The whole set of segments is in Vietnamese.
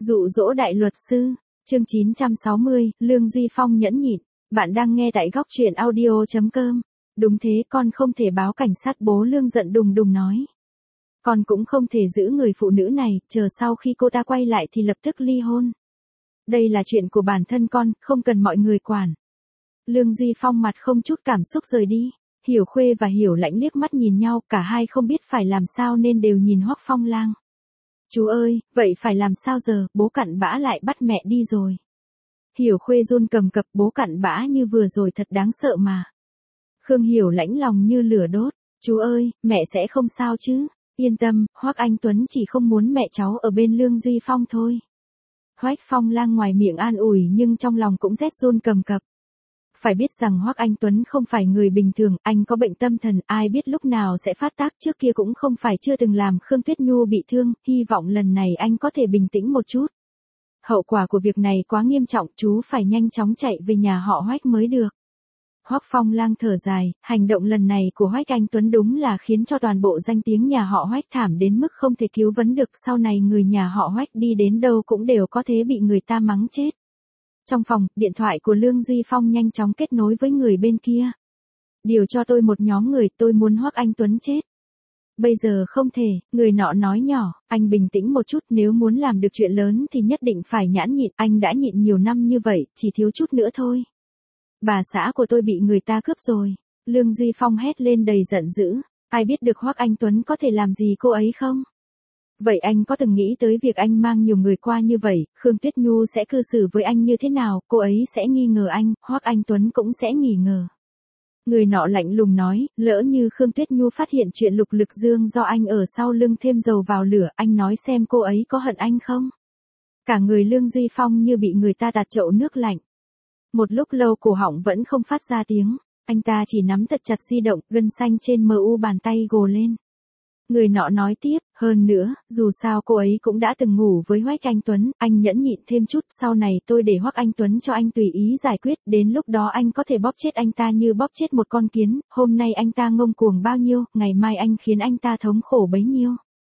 Dụ dỗ đại luật sư, chương 960, Lương Duy Phong nhẫn nhịn. Bạn đang nghe tại góc truyện audio.com. Đúng thế, con không thể báo cảnh sát, bố Lương giận đùng đùng nói. Con cũng không thể giữ người phụ nữ này, chờ sau khi cô ta quay lại thì lập tức ly hôn. Đây là chuyện của bản thân con, không cần mọi người quản. Lương Duy Phong mặt không chút cảm xúc rời đi. Hiểu Khuê và Hiểu Lãnh liếc mắt nhìn nhau, cả hai không biết phải làm sao nên đều nhìn Hoắc Phong Lang. Chú ơi, vậy phải làm sao giờ, bố cặn bã lại bắt mẹ đi rồi. Hiểu Khuê run cầm cập, bố cặn bã như vừa rồi thật đáng sợ mà. Khương Hiểu Lãnh lòng như lửa đốt, chú ơi, mẹ sẽ không sao chứ, yên tâm, Hoắc Anh Tuấn chỉ không muốn mẹ cháu ở bên Lương Duy Phong thôi. Hoắc Phong Lang ngoài miệng an ủi nhưng trong lòng cũng rét run cầm cập. Phải biết rằng Hoắc Anh Tuấn không phải người bình thường, anh có bệnh tâm thần, ai biết lúc nào sẽ phát tác, trước kia cũng không phải chưa từng làm Khương Tuyết Nhu bị thương, hy vọng lần này anh có thể bình tĩnh một chút. Hậu quả của việc này quá nghiêm trọng, chú phải nhanh chóng chạy về nhà họ Hoắc mới được. Hoắc Phong Lang thở dài, hành động lần này của Hoắc Anh Tuấn đúng là khiến cho toàn bộ danh tiếng nhà họ Hoắc thảm đến mức không thể cứu vãn được, sau này người nhà họ Hoắc đi đến đâu cũng đều có thể bị người ta mắng chết. Trong phòng, điện thoại của Lương Duy Phong nhanh chóng kết nối với người bên kia. Điều cho tôi một nhóm người, tôi muốn Hoắc Anh Tuấn chết. Bây giờ không thể, người nọ nói nhỏ, anh bình tĩnh một chút, nếu muốn làm được chuyện lớn thì nhất định phải nhẫn nhịn, anh đã nhịn nhiều năm như vậy, chỉ thiếu chút nữa thôi. Bà xã của tôi bị người ta cướp rồi. Lương Duy Phong hét lên đầy giận dữ, ai biết được Hoắc Anh Tuấn có thể làm gì cô ấy không? Vậy anh có từng nghĩ tới việc anh mang nhiều người qua như vậy, Khương Tuyết Nhu sẽ cư xử với anh như thế nào, cô ấy sẽ nghi ngờ anh, Hoắc Anh Tuấn cũng sẽ nghi ngờ. Người nọ lạnh lùng nói, lỡ như Khương Tuyết Nhu phát hiện chuyện Lục Lực Dương do anh ở sau lưng thêm dầu vào lửa, anh nói xem cô ấy có hận anh không? Cả người Lương Duy Phong như bị người ta tạt chậu nước lạnh. Một lúc lâu cổ họng vẫn không phát ra tiếng, anh ta chỉ nắm thật chặt di động, gân xanh trên mu bàn tay gồ lên. Người nọ nói tiếp, hơn nữa, dù sao cô ấy cũng đã từng ngủ với Hoắc Anh Tuấn, anh nhẫn nhịn thêm chút, sau này tôi để Hoắc Anh Tuấn cho anh tùy ý giải quyết, đến lúc đó anh có thể bóp chết anh ta như bóp chết một con kiến, hôm nay anh ta ngông cuồng bao nhiêu, ngày mai anh khiến anh ta thống khổ bấy nhiêu.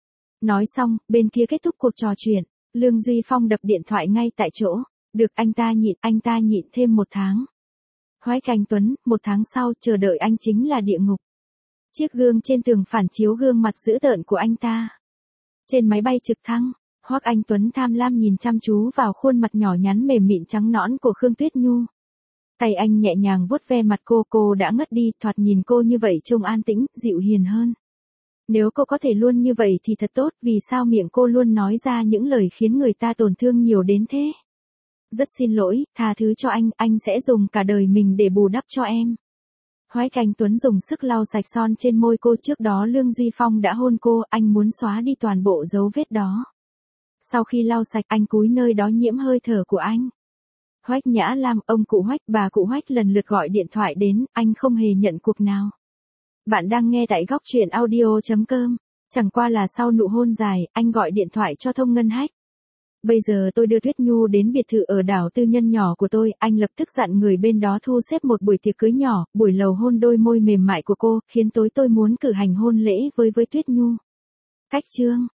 Nói xong, bên kia kết thúc cuộc trò chuyện, Lương Duy Phong đập điện thoại ngay tại chỗ, được anh ta nhịn thêm 1 tháng. Hoắc Anh Tuấn, 1 tháng sau, chờ đợi anh chính là địa ngục. Chiếc gương trên tường phản chiếu gương mặt dữ tợn của anh ta. Trên máy bay trực thăng, Hoắc Anh Tuấn tham lam nhìn chăm chú vào khuôn mặt nhỏ nhắn mềm mịn trắng nõn của Khương Tuyết Nhu. Tay anh nhẹ nhàng vuốt ve mặt cô đã ngất đi, thoạt nhìn cô như vậy trông an tĩnh, dịu hiền hơn. Nếu cô có thể luôn như vậy thì thật tốt, vì sao miệng cô luôn nói ra những lời khiến người ta tổn thương nhiều đến thế? Rất xin lỗi, tha thứ cho anh sẽ dùng cả đời mình để bù đắp cho em. Hoắc Anh Tuấn dùng sức lau sạch son trên môi cô, trước đó Lương Duy Phong đã hôn cô, anh muốn xóa đi toàn bộ dấu vết đó. Sau khi lau sạch, anh cúi nơi đó nhiễm hơi thở của anh. Hoắc Nhã Lam, ông cụ Hoắc, bà cụ Hoắc lần lượt gọi điện thoại đến, anh không hề nhận cuộc nào. Bạn đang nghe tại góc truyện audio.com. Chẳng qua là sau nụ hôn dài, anh gọi điện thoại cho Thông Ngân Hách. Bây giờ tôi đưa Tuyết Nhu đến biệt thự ở đảo tư nhân nhỏ của tôi, anh lập tức dặn người bên đó thu xếp một buổi tiệc cưới nhỏ, buổi lầu hôn đôi môi mềm mại của cô, khiến tối tôi muốn cử hành hôn lễ với Tuyết Nhu. Cách chương